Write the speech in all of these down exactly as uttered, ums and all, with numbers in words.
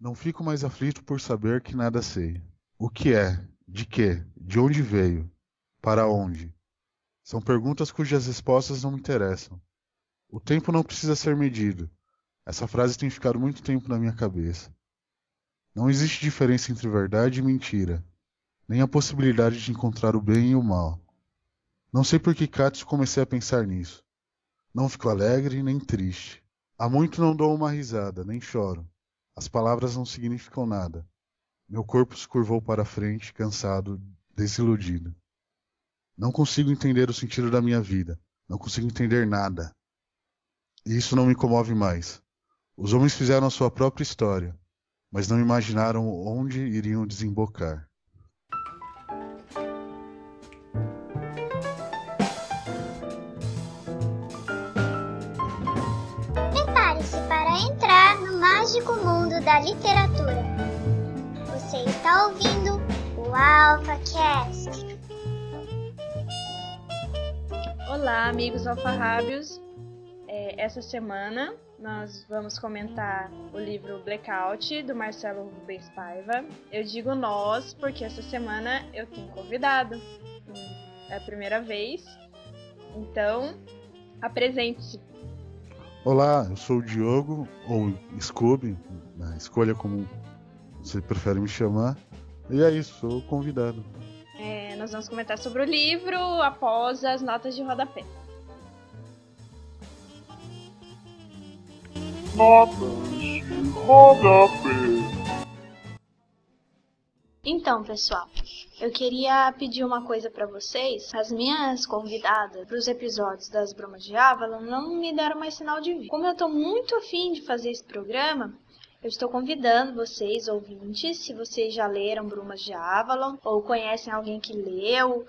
Não fico mais aflito por saber que nada sei. O que é? De quê? De onde veio? Para onde? São perguntas cujas respostas não me interessam. O tempo não precisa ser medido. Essa frase tem ficado muito tempo na minha cabeça. Não existe diferença entre verdade e mentira, nem a possibilidade de encontrar o bem e o mal. Não sei por que Katsu comecei a pensar nisso. Não fico alegre nem triste. Há muito não dou uma risada, nem choro. As palavras não significam nada. Meu corpo se curvou para a frente, cansado, desiludido. Não consigo entender o sentido da minha vida. Não consigo entender nada. E isso não me comove mais. Os homens fizeram a sua própria história, mas não imaginaram onde iriam desembocar. Prepare-se para entrar no mágico mundo da literatura. Você está ouvindo o AlphaCast. Olá, amigos alfarrábios. É, essa semana nós vamos comentar o livro Blackout, do Marcelo Rubens Paiva. Eu digo nós porque essa semana eu tenho convidado. É a primeira vez. Então, apresente-se. Olá, eu sou o Diogo, ou Scooby, né? Escolha como você prefere me chamar. E é isso, sou o convidado. É, nós vamos comentar sobre o livro após as notas de rodapé. Notas de rodapé. Então, pessoal, eu queria pedir uma coisa pra vocês. As minhas convidadas para os episódios das Brumas de Avalon não me deram mais sinal de vida. Como eu tô muito afim de fazer esse programa, eu estou convidando vocês, ouvintes, se vocês já leram Brumas de Avalon ou conhecem alguém que leu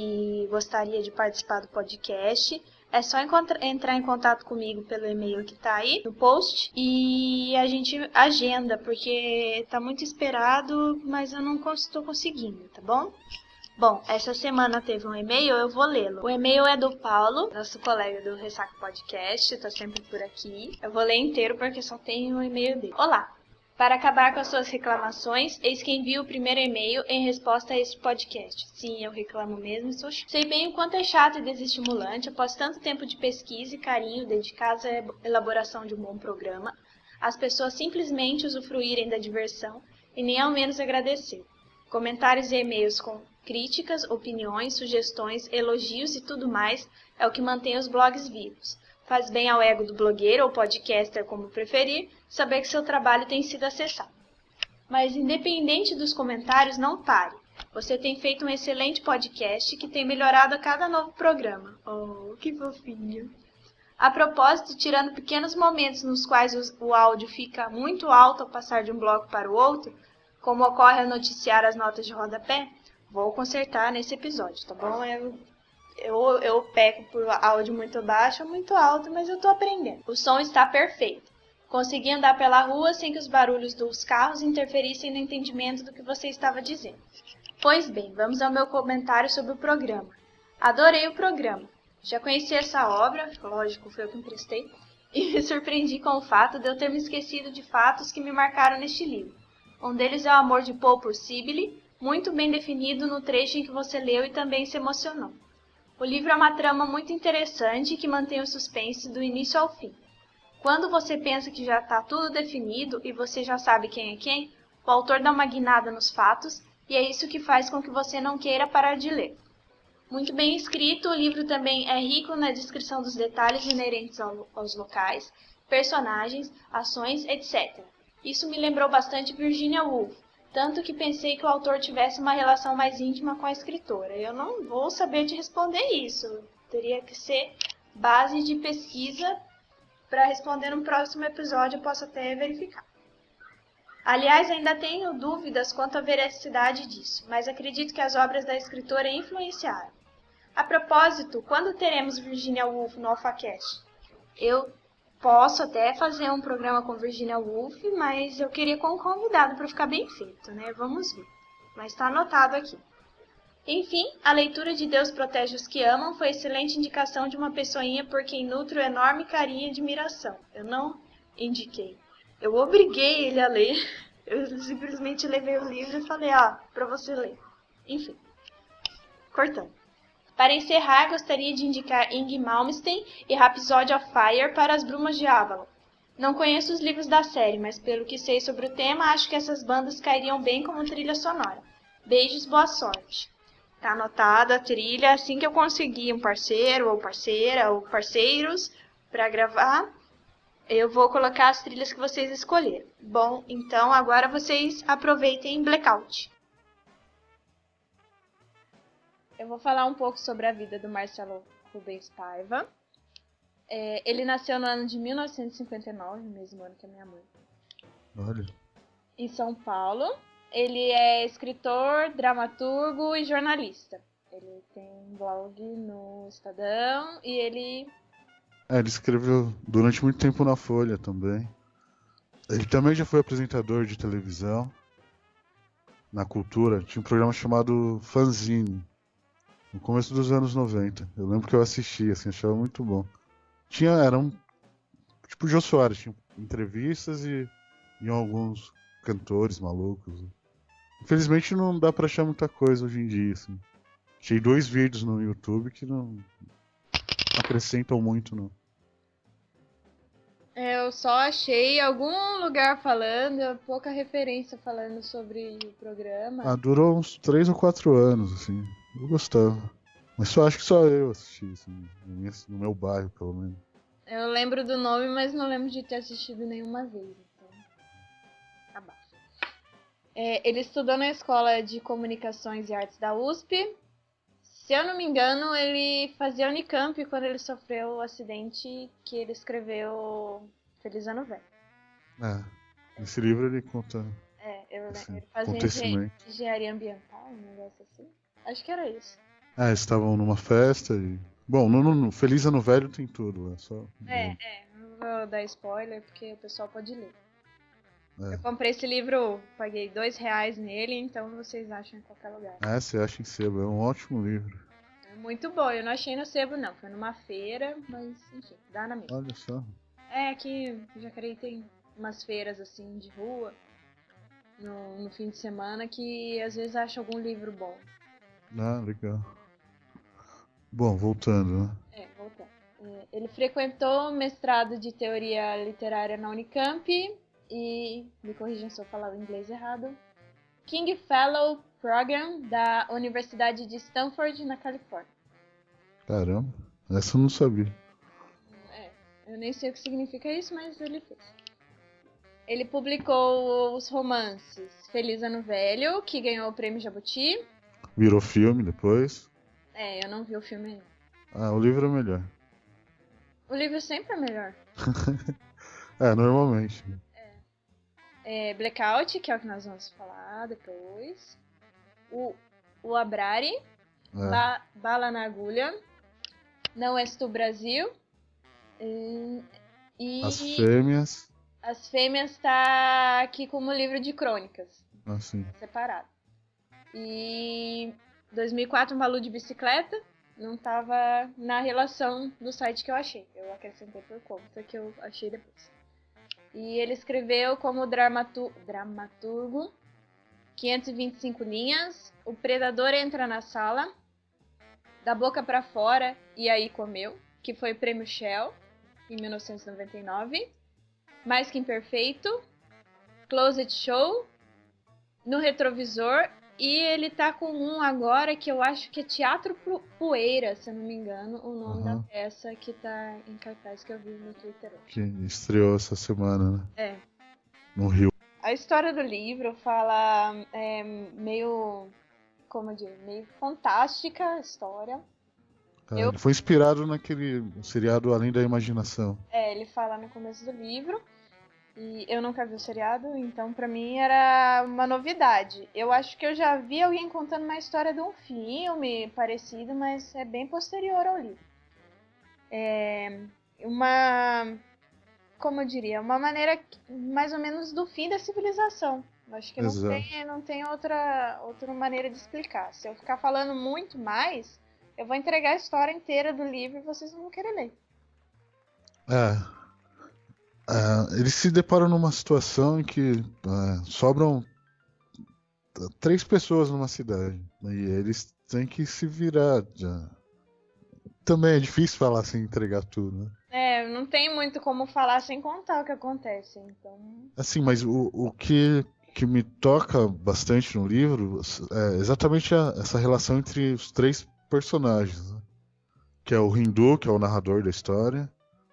e gostaria de participar do podcast, é só entrar em contato comigo pelo e-mail que tá aí no post e a gente agenda, porque tá muito esperado, mas eu não estou conseguindo, tá bom? Bom, essa semana teve um e-mail, eu vou lê-lo. O e-mail é do Paulo, nosso colega do Ressaca Podcast, tá sempre por aqui. Eu vou ler inteiro porque só tem o e-mail dele. Olá! Para acabar com as suas reclamações, eis que envio o primeiro e-mail em resposta a este podcast. Sim, eu reclamo mesmo, sou ch... Sei bem o quanto é chato e desestimulante, após tanto tempo de pesquisa e carinho dedicados à elaboração de um bom programa, as pessoas simplesmente usufruírem da diversão e nem ao menos agradecer. Comentários e e-mails com críticas, opiniões, sugestões, elogios e tudo mais é o que mantém os blogs vivos. Faz bem ao ego do blogueiro ou podcaster, como preferir, saber que seu trabalho tem sido acessado. Mas independente dos comentários, não pare. Você tem feito um excelente podcast que tem melhorado a cada novo programa. Oh, que fofinho! A propósito, tirando pequenos momentos nos quais o áudio fica muito alto ao passar de um bloco para o outro, como ocorre ao noticiar as notas de rodapé, vou consertar nesse episódio, tá bom? Eu... Eu, eu peco por áudio muito baixo ou muito alto, mas eu tô aprendendo. O som está perfeito. Consegui andar pela rua sem que os barulhos dos carros interferissem no entendimento do que você estava dizendo. Pois bem, vamos ao meu comentário sobre o programa. Adorei o programa. Já conheci essa obra, lógico, foi eu que emprestei, e me surpreendi com o fato de eu ter me esquecido de fatos que me marcaram neste livro. Um deles é o amor de Paul por Sibylle, muito bem definido no trecho em que você leu e também se emocionou. O livro é uma trama muito interessante que mantém o suspense do início ao fim. Quando você pensa que já está tudo definido e você já sabe quem é quem, o autor dá uma guinada nos fatos e é isso que faz com que você não queira parar de ler. Muito bem escrito, o livro também é rico na descrição dos detalhes inerentes aos locais, personagens, ações, etcétera. Isso me lembrou bastante Virginia Woolf. Tanto que pensei que o autor tivesse uma relação mais íntima com a escritora. Eu não vou saber te responder isso. Teria que ser base de pesquisa para responder no próximo episódio, eu posso até verificar. Aliás, ainda tenho dúvidas quanto à veracidade disso, mas acredito que as obras da escritora influenciaram. A propósito, quando teremos Virginia Woolf no AlphaCast? Eu posso até fazer um programa com Virginia Woolf, mas eu queria com um convidado para ficar bem feito, né? Vamos ver. Mas está anotado aqui. Enfim, a leitura de Deus Protege os que Amam foi excelente indicação de uma pessoinha por quem nutro enorme carinho e admiração. Eu não indiquei. Eu obriguei ele a ler. Eu simplesmente levei o livro e falei, ó, pra você ler. Enfim, cortando. Para encerrar, gostaria de indicar Ing Malmsteen e Rhapsody of Fire para as Brumas de Avalon. Não conheço os livros da série, mas pelo que sei sobre o tema, acho que essas bandas cairiam bem como trilha sonora. Beijos, boa sorte. Tá anotada a trilha. Assim que eu conseguir um parceiro ou parceira ou parceiros para gravar, eu vou colocar as trilhas que vocês escolheram. Bom, então agora vocês aproveitem Blackout. Eu vou falar um pouco sobre a vida do Marcelo Rubens Paiva. É, ele nasceu no ano de mil novecentos e cinquenta e nove, mesmo ano que a minha mãe. Olha. Em São Paulo. Ele é escritor, dramaturgo e jornalista. Ele tem um blog no Estadão e ele... É, ele escreveu durante muito tempo na Folha também. Ele também já foi apresentador de televisão. Na Cultura. Tinha um programa chamado Fanzine. No começo dos anos noventa. Eu lembro que eu assisti, assim, achava muito bom. Tinha, era um... Tipo o Jô Soares, tinha entrevistas e, e alguns cantores malucos. Infelizmente não dá pra achar muita coisa hoje em dia, assim. Achei dois vídeos no YouTube que não acrescentam muito, não. Eu só achei algum lugar falando, pouca referência falando sobre o programa. Ah, durou uns três ou quatro anos, assim. Eu gostava. Mas só acho que só eu assisti, assim, no meu bairro, pelo menos. Eu lembro do nome, mas não lembro de ter assistido nenhuma vez. Então, abaixo. É, ele estudou na Escola de Comunicações e Artes da U S P. Se eu não me engano, ele fazia Unicamp quando ele sofreu o acidente que ele escreveu Feliz Ano Velho. É, nesse livro ele conta... É, eu, esse ele fazia acontecimento. engenharia ambiental, um negócio assim. Acho que era isso. Ah, eles estavam numa festa e... Bom, no, no Feliz Ano Velho tem tudo, é só... É, é, não vou dar spoiler porque o pessoal pode ler. É. Eu comprei esse livro, paguei dois reais nele, então vocês acham em qualquer lugar. Ah, você acha em sebo, é um ótimo livro. É muito bom, eu não achei no sebo não, foi numa feira, mas enfim, dá na mesma. Olha só. É, aqui em Jacareí tem umas feiras assim de rua, no, no fim de semana, que às vezes acha algum livro bom. Ah, legal. Bom, voltando, né? É, voltando. É, ele frequentou mestrado de teoria literária na Unicamp e, me corrijam se eu falar o inglês errado, King Fellow Program da Universidade de Stanford, na Califórnia. Caramba, essa eu não sabia. É, eu nem sei o que significa isso, mas ele fez. Ele publicou os romances Feliz Ano Velho, que ganhou o prêmio Jabuti. Virou filme depois. É, eu não vi o filme ainda. Ah, o livro é melhor. O livro sempre é melhor. É, normalmente. É, Blackout, que é o que nós vamos falar depois. O, o Abrari, É. ba, Bala na Agulha, Não És Tu Brasil. E, e As Fêmeas. As Fêmeas tá aqui como livro de crônicas, Assim. separado. E dois mil e quatro, Um Balu de Bicicleta, não tava na relação do site que eu achei. Eu acrescentei por conta que eu achei depois. E ele escreveu como dramatu dramaturgo quinhentas e vinte e cinco linhas, O Predador Entra na Sala, Da Boca pra Fora e Aí Comeu, que foi prêmio Shell em mil novecentos e noventa e nove, Mais que Imperfeito, Closet Show, No Retrovisor, e ele tá com um agora que eu acho que é Teatro Poeira, se eu não me engano, o nome Uhum. da peça que tá em cartaz que eu vi no Twitter hoje. Que estreou essa semana, né? É. No Rio. A história do livro fala é, meio, como eu digo, meio fantástica a história. É, Eu- Ele foi inspirado naquele seriado Além da Imaginação. É, ele fala no começo do livro. E eu nunca vi o seriado, então pra mim era uma novidade. Eu acho que eu já vi alguém contando uma história de um filme parecido, mas é bem posterior ao livro. É uma, como eu diria, uma maneira mais ou menos do fim da civilização. Eu acho que não Exato. tem, não tem outra, outra maneira de explicar. Se eu ficar falando muito mais, eu vou entregar a história inteira do livro e vocês não vão querer ler. É. Ah, eles se deparam numa situação em que ah, sobram t- três pessoas numa cidade. E eles têm que se virar. Já. Também é difícil falar sem entregar tudo, né? É, não tem muito como falar sem contar o que acontece, então. Assim, mas o, o que, que me toca bastante no livro é exatamente a- essa relação entre os três personagens, né? Que é o Hindu, que é o narrador da história.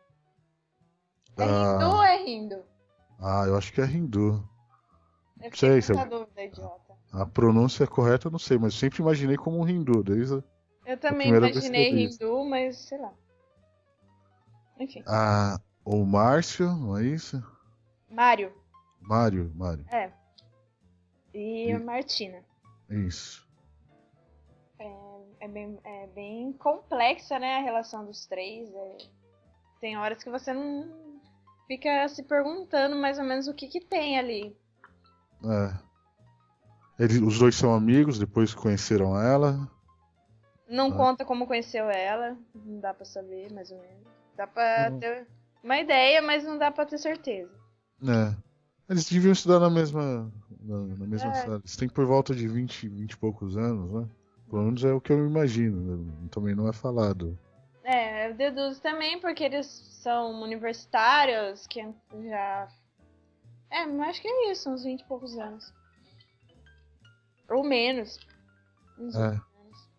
É Hindu ou Ah, é Hindu? ah, eu acho que é Hindu. Eu Não fiquei sei com se essa a, dúvida, idiota. a pronúncia é correta, eu não sei, mas eu sempre imaginei como um Hindu, desde a, Eu a também primeira vez que eu imaginei li isso. Hindu, mas sei lá. Enfim. Ah, o Márcio, não é isso? Mário. Mário, Mário. É. E a E- Martina. Isso. É bem, é bem complexa, né, a relação dos três. É... Tem horas que você não fica se perguntando mais ou menos o que que tem ali. É. Eles, os dois são amigos, depois conheceram ela. Não Né? conta como conheceu ela, não dá pra saber, mais ou menos. Dá pra Uhum. ter uma ideia, mas não dá pra ter certeza. É. Eles deviam estudar na mesma, na, na mesma É, sala. Eles têm por volta de vinte, vinte e poucos anos, né? Pelo menos é o que eu imagino. né? Também não é falado. é, eu deduzo também porque eles são universitários, que já... É, mas acho que é isso, uns vinte e poucos anos. Ou menos. Uns É. vinte anos.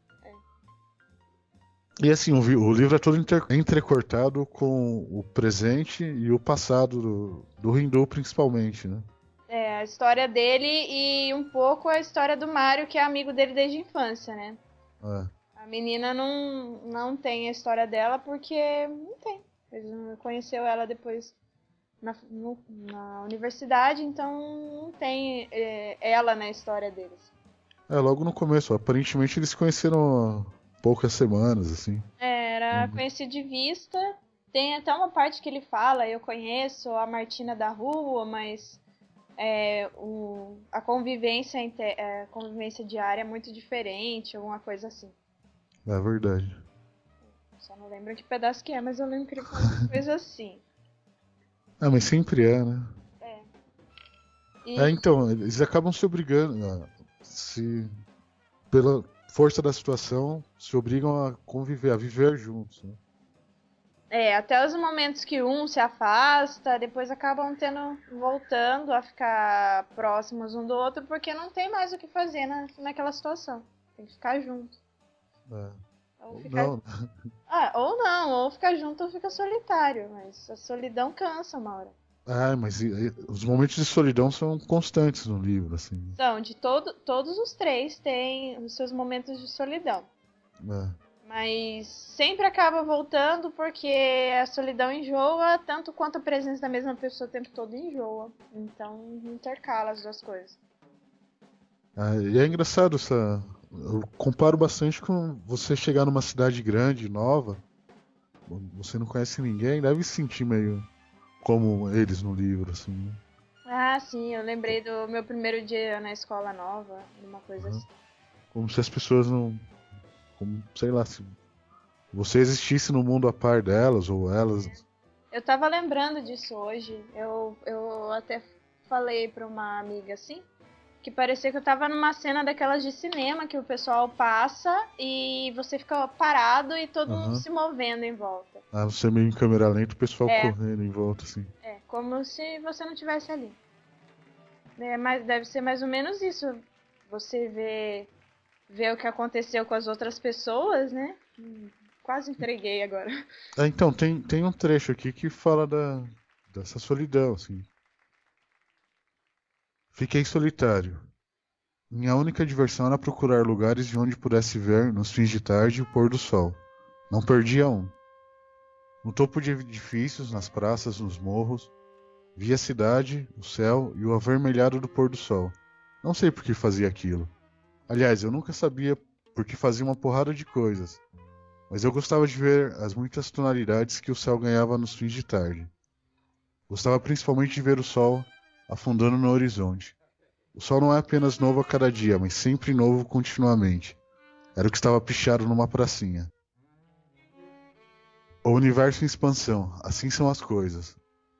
E assim, o, vi- o livro é todo inter- entrecortado com o presente e o passado do, do Hindu, principalmente, né? É, a história dele e um pouco a história do Mario, que é amigo dele desde a infância, né? É. A menina não, não tem a história dela porque não tem. Ele não conheceu ela depois na, no- na universidade, então não tem é, ela na história deles. É, logo no começo. Aparentemente eles se conheceram há poucas semanas, assim. É, era Uhum. conhecido de vista. Tem até uma parte que ele fala, eu conheço a Martina da rua, mas é, o, a convivência, inte- é, a convivência diária é muito diferente, alguma coisa assim. É verdade. Só não lembro que pedaço que é, mas eu lembro que ele falou uma coisa assim. Ah, mas sempre é, né? E É, então, eles acabam se obrigando a se, pela força da situação, se obrigam a conviver, a viver juntos, né? é, até os momentos que um se afasta, depois acabam tendo, voltando a ficar próximos um do outro, porque não tem mais o que fazer na, naquela situação. Tem que ficar junto. É. Ou Ou ficar... não, Ah, ou não, ou fica junto ou fica solitário, mas a solidão cansa uma hora. ah, mas e- e- os momentos de solidão são constantes no livro, assim. Então, de todo, todos os três têm os seus momentos de solidão. né? Mas sempre acaba voltando porque a solidão enjoa, tanto quanto a presença da mesma pessoa o tempo todo enjoa. Então intercala as duas coisas. Ah, e é engraçado essa. Eu comparo bastante com você chegar numa cidade grande, nova, você não conhece ninguém, deve se sentir meio como eles no livro, assim. né? Ah, sim, eu lembrei do meu primeiro dia na escola nova, uma coisa Uhum. assim. Como se as pessoas não. Como, sei lá, se você existisse no mundo a par delas, ou elas. Eu tava lembrando disso hoje. Eu, eu até falei pra uma amiga assim, que parecia que eu tava numa cena daquelas de cinema que o pessoal passa e você fica parado e todo mundo Aham. se movendo em volta. Ah, você meio em câmera lenta, o pessoal É. correndo em volta, assim. É, como se você não tivesse ali. É, mas deve ser mais ou menos isso. Você vê, vê o que aconteceu com as outras pessoas, né? Hum, Quase entreguei agora. Ah, então, tem, tem um trecho aqui que fala da, dessa solidão, assim. Fiquei solitário. Minha única diversão era procurar lugares de onde pudesse ver, nos fins de tarde, o pôr do sol. Não perdia um. No topo de edifícios, nas praças, nos morros, via a cidade, o céu e o avermelhado do pôr do sol. Não sei por que fazia aquilo. Aliás, eu nunca sabia por que fazia uma porrada de coisas. Mas eu gostava de ver as muitas tonalidades que o céu ganhava nos fins de tarde. Gostava principalmente de ver o sol afundando no horizonte. O sol não é apenas novo a cada dia, mas sempre novo continuamente. Era o que estava pichado numa pracinha. O universo em expansão, assim são as coisas.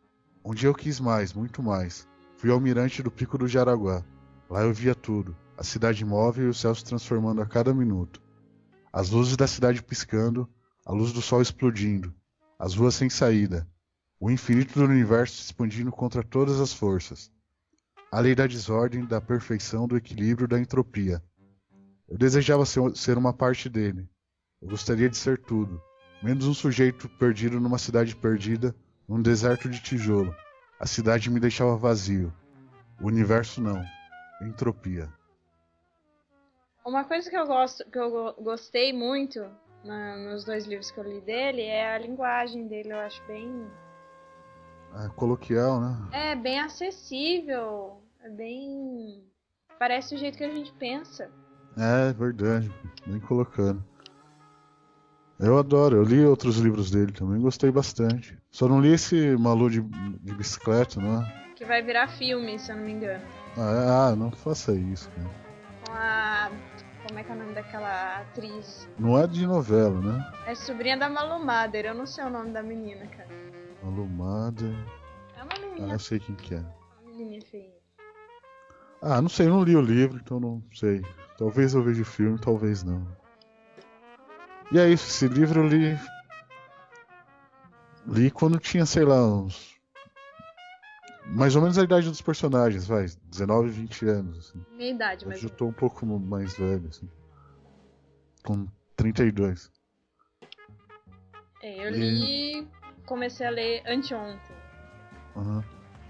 Um dia eu quis mais, muito mais. Fui ao mirante do Pico do Jaraguá. Lá eu via tudo. A cidade móvel e o céu se transformando a cada minuto. As luzes da cidade piscando, a luz do sol explodindo. As ruas sem saída. O infinito do universo se expandindo contra todas as forças. A lei da desordem, da perfeição, do equilíbrio, da entropia. Eu desejava ser, ser uma parte dele. Eu gostaria de ser tudo. Menos um sujeito perdido numa cidade perdida, num deserto de tijolo. A cidade me deixava vazio. O universo não. Entropia. Uma coisa que eu gosto, que eu go- gostei muito na- nos dois livros que eu li dele é a linguagem dele. Eu acho bem, É coloquial, né? é bem acessível, é bem, parece o jeito que a gente pensa. É verdade. Bem colocando. Eu adoro. Eu li outros livros dele também. Gostei bastante. Só não li esse Malu de, de bicicleta, não é? Que vai virar filme, se eu não me engano. Ah, é? Ah, não faça isso, cara. Com a, como é que é o nome daquela atriz? Não é de novela, né? É sobrinha da Malu Mader, eu não sei o nome da menina, cara. Alumada. É uma Ah, menina, eu sei quem que é. uma menininha feinha. Ah, não sei, eu não li o livro, então não sei. Talvez eu veja o filme, talvez não. E é isso, esse livro eu li. Li quando tinha, sei lá, uns. Mais ou menos a idade dos personagens, vai. dezenove, vinte anos, assim. Minha idade, mas Hoje eu tô um pouco mais velho, assim. Com trinta e dois. é, eu li, comecei a ler anteontem. Aham.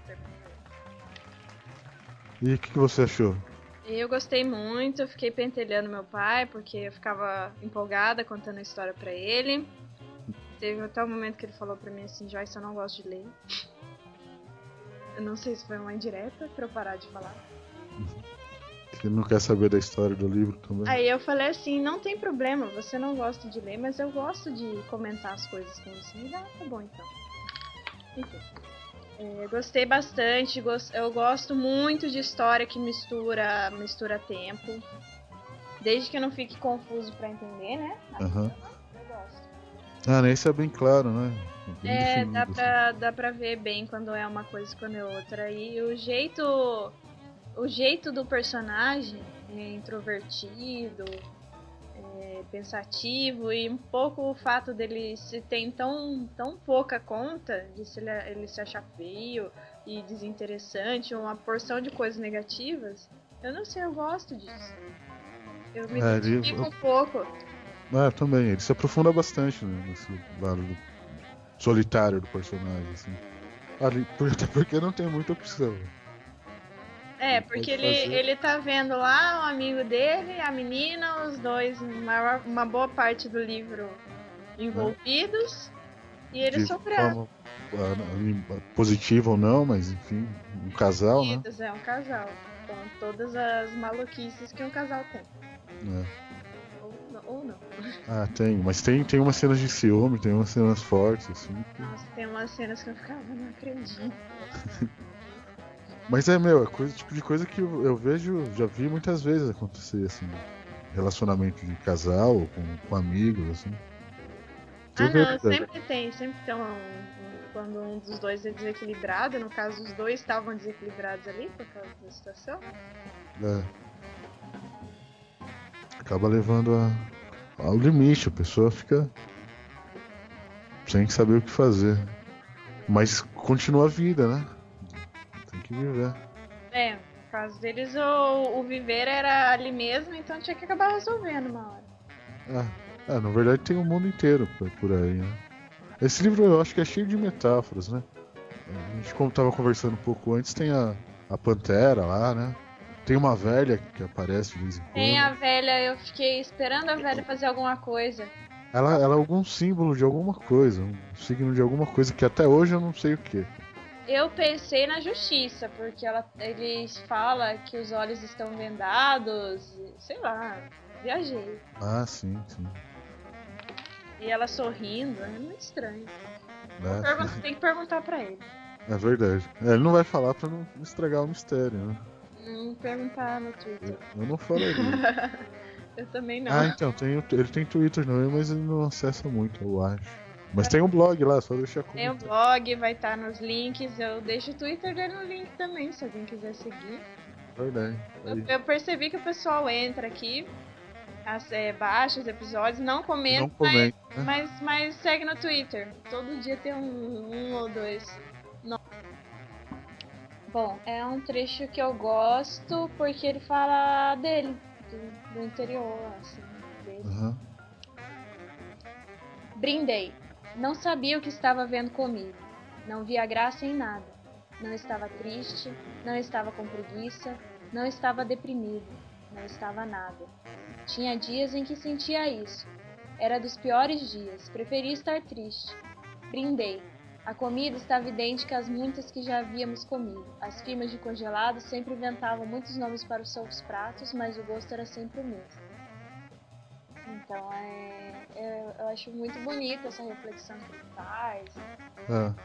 E o que, que você achou? Eu gostei muito, eu fiquei pentelhando meu pai, porque eu ficava empolgada contando a história pra ele. Teve até o momento que ele falou pra mim assim, Joyce, eu não gosto de ler. Eu não sei se foi uma indireta pra eu parar de falar. Que não quer saber da história do livro também? Aí eu falei assim, não tem problema, você não gosta de ler, mas eu gosto de comentar as coisas com você. E, ah, tá bom então. Enfim. É, gostei bastante, gos- eu gosto muito de história que mistura, mistura tempo. Desde que eu não fique confuso pra entender, né? Aham. Eu gosto. Ah, nesse é bem claro, né? Bem É, definido, dá assim. pra, dá pra ver bem quando é uma coisa e quando é outra. E o jeito. O jeito do personagem é introvertido, é pensativo, e um pouco o fato dele se tem tão, tão pouca conta de se ele, ele se achar feio e desinteressante, uma porção de coisas negativas. Eu não sei, eu gosto disso. Eu me É, ele- identifico um pouco. Ah, também. Ele se aprofunda bastante, né, nesse lado do solitário do personagem, assim. Ali, por- até porque não tem muita opção. É, Ele porque pode ele, fazer. ele tá vendo lá o amigo dele, a menina, os dois, uma, uma boa parte do livro envolvidos, e ele De sobrando. forma ah, positiva ou não, mas enfim, um casal, né? É um casal, com todas as maluquices que um casal tem. É. Ou, não- ou não. Ah, tem. Mas tem, tem umas cenas de ciúme, tem umas cenas fortes, assim. que- Nossa, tem umas cenas que eu ficava, não acredito. Mas é, meu, é coisa, tipo de coisa que eu, eu vejo, já vi muitas vezes acontecer, assim. Relacionamento de casal, ou com, com amigos, assim. Você Ah, vê não, que- sempre tem, sempre tem um, um- quando um dos dois é desequilibrado, no caso os dois estavam desequilibrados ali por causa da situação. É. Acaba levando a, ao limite, a pessoa fica sem saber o que fazer. Mas continua a vida, né? Tem que viver. É, no caso deles o, o viver era ali mesmo, então tinha que acabar resolvendo uma hora. É, é, na verdade tem o mundo inteiro por, por aí, né? Esse livro eu acho que é cheio de metáforas, né? A gente, como tava conversando um pouco antes, tem a, a Pantera lá, né? Tem uma velha que aparece de vez em quando. Tem a velha, eu fiquei esperando a velha fazer alguma coisa. Ela, ela é algum símbolo de alguma coisa, um signo de alguma coisa que até hoje eu não sei o que. Eu pensei na justiça, porque ela, eles falam que os olhos estão vendados, sei lá, viajei. Ah, sim, sim. E ela sorrindo, é muito estranho. Né? Pergun- Tem que perguntar pra ele. É verdade. É, ele não vai falar pra não estragar o mistério, né? Hum, perguntar no Twitter. Eu, eu não falaria. Eu também não. Ah, então, tem, o- ele tem Twitter também, mas ele não acessa muito, eu acho. Mas tem um blog lá, só deixar Tem o comentar. blog, vai estar nos links. Eu deixo o Twitter dele no link também, se alguém quiser seguir. Verdade. Eu, Aí. eu percebi que o pessoal entra aqui, as, é, baixa os episódios, não comenta, Não comenta, mas, né? mas, mas segue no Twitter. Todo dia tem um, um ou dois. No- Bom, é um trecho que eu gosto porque ele fala dele, do, do interior, assim, dele. Aham. Brindei. Não sabia o que estava vendo comigo. Não via graça em nada. Não estava triste, não estava com preguiça, não estava deprimido, não estava nada. Tinha dias em que sentia isso. Era dos piores dias, preferia estar triste. Brindei. A comida estava idêntica às muitas que já havíamos comido. As firmas de congelado sempre inventavam muitos nomes para os seus pratos, mas o gosto era sempre o mesmo. Então, é, é, eu acho muito bonita essa reflexão que ele faz. É.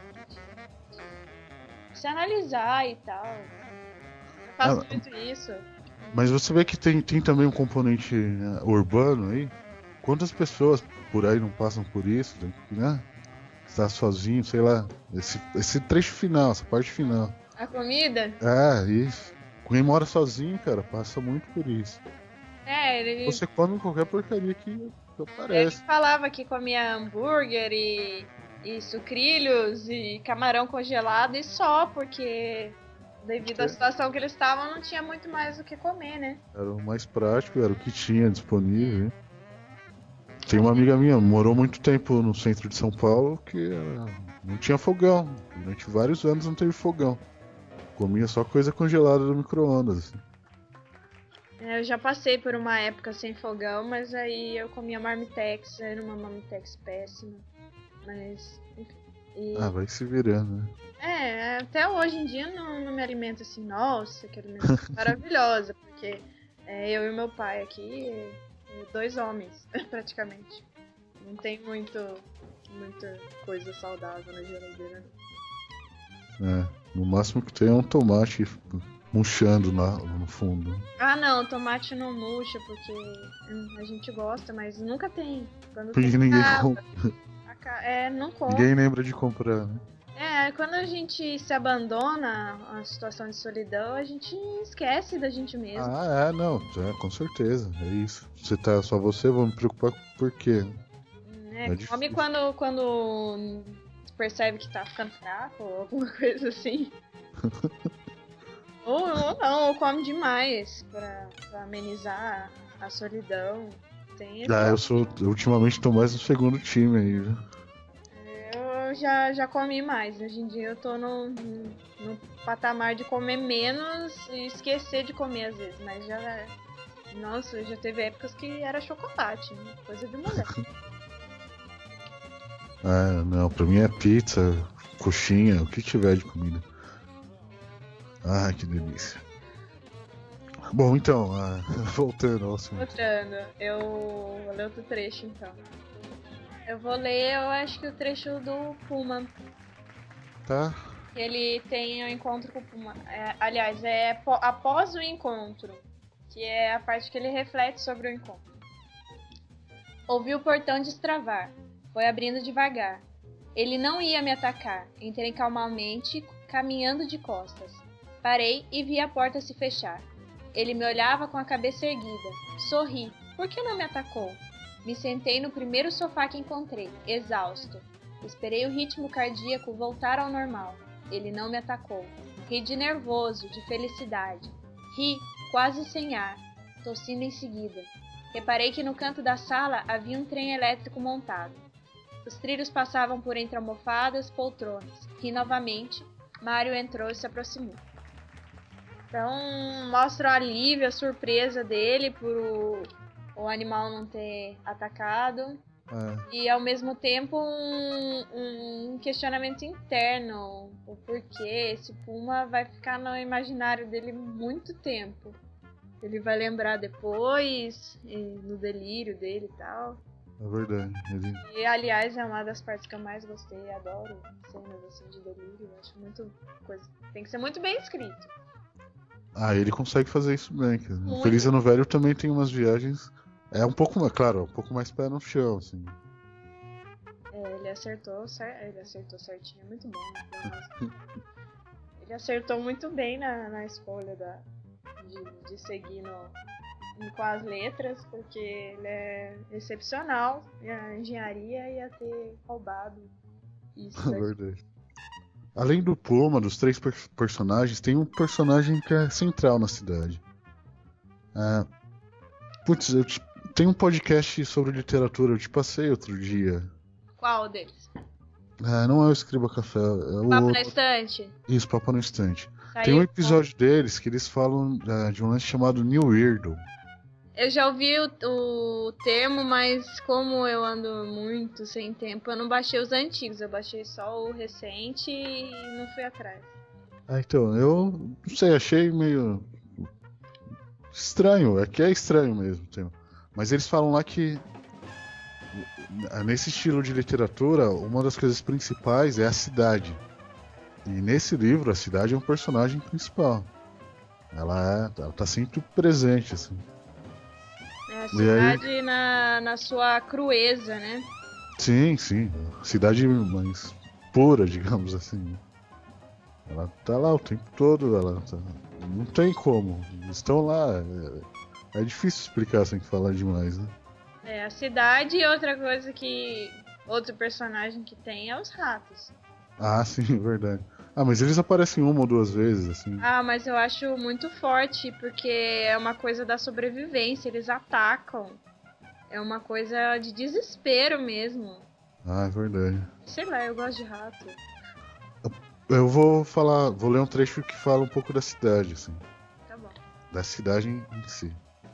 Se analisar e tal. Eu faço Ah, muito isso. Mas você vê que tem, tem também um componente, né, urbano aí. Quantas pessoas por aí não passam por isso, né? Estar sozinho, sei lá. Esse, esse trecho final, essa parte final. A comida, É, isso. Quem mora sozinho, cara, passa muito por isso. é, ele, Você come qualquer porcaria que, que ele aparece. falava que comia hambúrguer e, e sucrilhos e camarão congelado e só, porque devido à situação que eles estavam, não tinha muito mais o que comer, né? Era o mais prático, era o que tinha disponível. Hein? Tem uma amiga minha, morou muito tempo no centro de São Paulo, que ela não tinha fogão. Durante vários anos não teve fogão. Comia só coisa congelada no micro-ondas. Assim. Eu já passei por uma época sem fogão, mas aí eu comia marmitex, era uma marmitex péssima. Mas, enfim. E, Ah, vai se virando, né? é, até hoje em dia não, não me alimento assim, nossa, que alimentação maravilhosa, porque é, eu e meu pai aqui, é, é, dois homens, praticamente. Não tem muito, muita coisa saudável na geladeira. É, no máximo que tem é um tomate murchando na, no fundo. Ah, não, tomate não murcha, porque hum, a gente gosta, mas nunca tem. Quando Porque tem, ninguém, ah, com- a ca- é, não come. ninguém lembra de comprar, né? É, quando a gente se abandona a situação de solidão, a gente esquece da gente mesmo. Ah, é, não, é, com certeza, é isso. Você tá só você, vou me preocupar por quê? Né? é Come difícil. quando, quando percebe que tá ficando fraco ou alguma coisa assim. ou, ou não, ou come demais pra, pra amenizar a solidão. Tem esse- Ah, eu sou. eu ultimamente tô mais no segundo time aí, viu? Eu já, já comi mais. Hoje em dia eu tô no, no, no patamar de comer menos e esquecer de comer às vezes. Mas já. Nossa, já teve épocas que era chocolate, né? Coisa de mulher. Ah, não, pra mim é pizza, coxinha, o que tiver de comida. Ah, que delícia. Bom, então, ah, voltando ao assunto. Mostrando, eu vou ler outro trecho então. Eu vou ler, eu acho que o trecho do Puma. Tá? Ele tem o encontro com o Puma. É, aliás, é po- após o encontro, que é a parte que ele reflete sobre o encontro. Ouvi o portão destravar. Foi abrindo devagar. Ele não ia me atacar. Entrei calmamente, caminhando de costas. Parei e vi a porta se fechar. Ele me olhava com a cabeça erguida. Sorri. Por que não me atacou? Me sentei no primeiro sofá que encontrei, exausto. Esperei o ritmo cardíaco voltar ao normal. Ele não me atacou. Ri de nervoso, de felicidade. Ri, quase sem ar, tossindo em seguida. Reparei que no canto da sala havia um trem elétrico montado. Os trilhos passavam por entre almofadas, poltronas. Ri novamente. Mário entrou e se aproximou. Então, mostra o alívio, a surpresa dele por o, o animal não ter atacado. É, E, ao mesmo tempo, um, um questionamento interno. O porquê esse puma vai ficar no imaginário dele muito tempo. Ele vai lembrar depois, e no delírio dele e tal. é verdade. Ele, E, aliás, é uma das partes que eu mais gostei. Adoro cenas assim de delírio. Eu acho muito coisa. Tem que ser muito bem escrito. ah, ele consegue fazer isso bem. Cara. O Muito. Feliz Ano Velho também tem umas viagens. É um pouco mais, claro, um pouco mais pé no chão, assim. É, ele acertou, cer- ele acertou certinho, muito bom. Né? Ele acertou muito bem na, na escolha da, de, de seguir no, com as letras, porque ele é excepcional. E a engenharia ia ter roubado isso. É verdade. Além do Puma, dos três per- personagens, tem um personagem que é central na cidade. É... Putz, eu te... tem um podcast sobre literatura, eu te passei outro dia. Qual deles? É, não é o Escriba Café, é o... Papo na Estante? Isso, Papo na Estante. Saiu Tem um com- episódio deles que eles falam é, de um lance chamado New Weirdo. Eu já ouvi o, o termo, mas como eu ando muito sem tempo, eu não baixei os antigos, eu baixei só o recente e não fui atrás. Ah, então, eu não sei, achei meio estranho, é que é estranho mesmo. Tem- Mas eles falam lá que nesse estilo de literatura, uma das coisas principais é a cidade. E nesse livro, a cidade é um personagem principal. Ela, é, ela tá sempre presente, assim. É a E cidade na, na sua crueza, né? Sim, sim. Cidade mais pura, digamos assim. Ela tá lá o tempo todo, ela tá... não tem como. Eles estão lá. É... é difícil explicar sem falar demais, né? É a cidade e outra coisa que... Outro personagem que tem é os ratos. Ah, sim, verdade. Ah, mas eles aparecem uma ou duas vezes, assim. Ah, mas eu acho muito forte, porque é uma coisa da sobrevivência, eles atacam. É uma coisa de desespero mesmo. Ah, é verdade. Sei lá, eu gosto de rato. Eu vou falar, vou ler um trecho que fala um pouco da cidade, assim. Tá bom. Da cidade em si.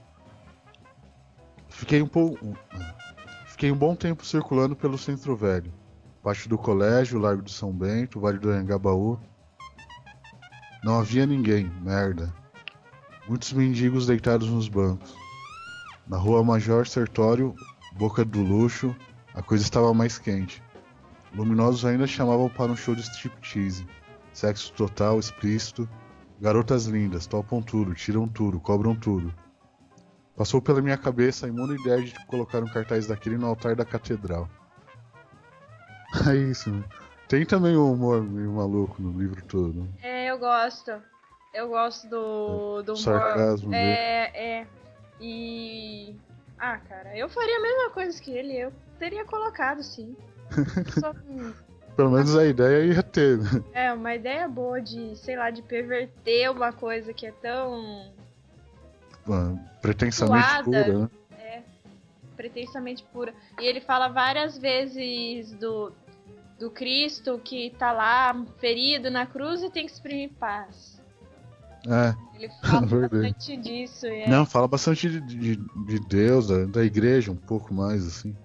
Fiquei um pouco. Fiquei um bom tempo circulando pelo Centro Velho. Parte do colégio, Largo do São Bento, Vale do Anhangabaú. Não havia ninguém, merda. Muitos mendigos deitados nos bancos. Na Rua Major Sertório, Boca do Luxo, a coisa estava mais quente. Luminosos ainda chamavam para um show de striptease. Sexo total, explícito. Garotas lindas, topam tudo, tiram tudo, cobram tudo. Passou pela minha cabeça a imunda ideia de colocar um cartaz daquele no altar da catedral. É isso, né? Tem também um humor meio maluco no livro todo. Né? É, eu gosto. Eu gosto do, do humor. Sarcasmo dele. É, é. E... Ah, cara, eu faria a mesma coisa que ele. Eu teria colocado, sim. Só... Pelo menos a ideia ia ter, né? É, uma ideia boa de, sei lá, de perverter uma coisa que é tão... Mano, pretensamente Suada. pura, né? É, pretensamente pura. E ele fala várias vezes do, do Cristo que tá lá ferido na cruz e tem que exprimir paz. É. Ele fala Verdade. bastante disso. E é, Não, fala bastante de, de, de Deus, da, da igreja, um pouco mais, assim.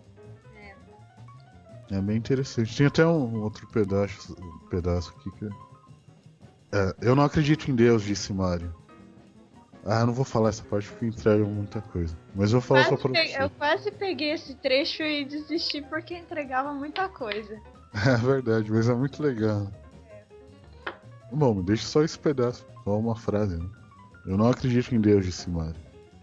É. É bem interessante. Tem até um outro pedaço, um pedaço aqui que... É, eu não acredito em Deus, disse Mário. Ah, eu não vou falar essa parte porque entrega muita coisa. Mas eu vou falar só Quase pra pe- você. Eu quase peguei esse trecho e desisti porque entregava muita coisa. É verdade, mas é muito legal. Bom, deixa só esse pedaço, só uma frase, né? Eu não acredito em Deus, disse Mário.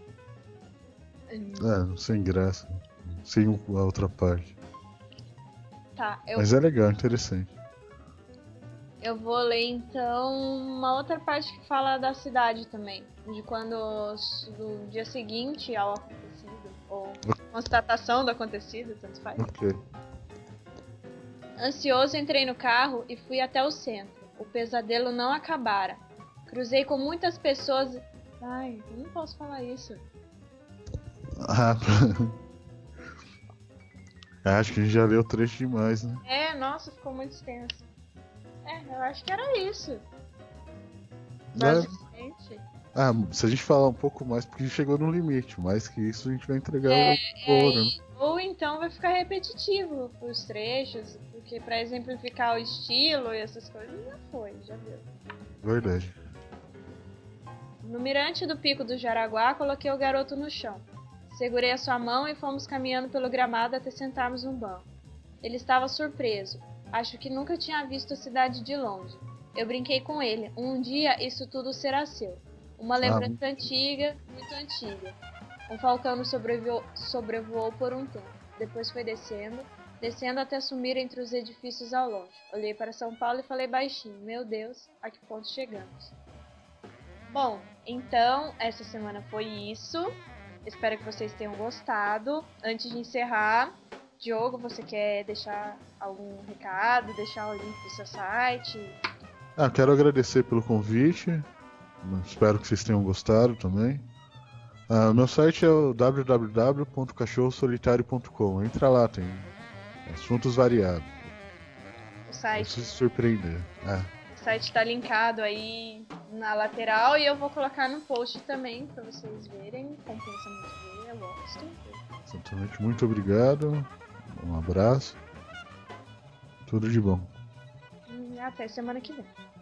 É, sem graça. Sem a outra parte. Tá, eu, Mas é legal, interessante. eu vou ler então uma outra parte que fala da cidade também. De quando, do dia seguinte ao acontecido, ou constatação do acontecido, tanto faz. Ok. Ansioso, entrei no carro e fui até o centro. O pesadelo não acabara. Cruzei com muitas pessoas... Ai, eu não posso falar isso. Ah, acho que a gente já leu trecho demais, né? É, nossa, ficou muito extenso. É, eu acho que era isso. É. Basicamente. Ah, se a gente falar um pouco mais, porque chegou no limite. Mais que isso, a gente vai entregar É, o ouro, né? Ou então vai ficar repetitivo os trechos, porque pra exemplificar o estilo e essas coisas, já foi, já viu. Verdade. No mirante do Pico do Jaraguá, coloquei o garoto no chão. Segurei a sua mão e fomos caminhando pelo gramado até sentarmos num banco. Ele estava surpreso. Acho que nunca tinha visto a cidade de longe. Eu brinquei com ele. Um dia isso tudo será seu. Uma lembrança muito. antiga, muito antiga. Um falcão nos sobrevoou, sobrevoou por um tempo. Depois foi descendo, descendo até sumir entre os edifícios ao longe. Olhei para São Paulo e falei baixinho: meu Deus, a que ponto chegamos? Bom, então essa semana foi isso. Espero que vocês tenham gostado. Antes de encerrar, Diogo, você quer deixar algum recado, deixar o link do seu site? Ah, quero agradecer pelo convite. Espero que vocês tenham gostado também. Ah, meu site é o w w w ponto cachorro solitário ponto com. Entra lá, tem assuntos variados. O site. Vai se surpreender. É. O site está linkado aí na lateral e eu vou colocar no post também para vocês verem. Compensa muito ver, eu gosto. Exatamente. Muito obrigado. Um abraço. Tudo de bom. E até semana que vem.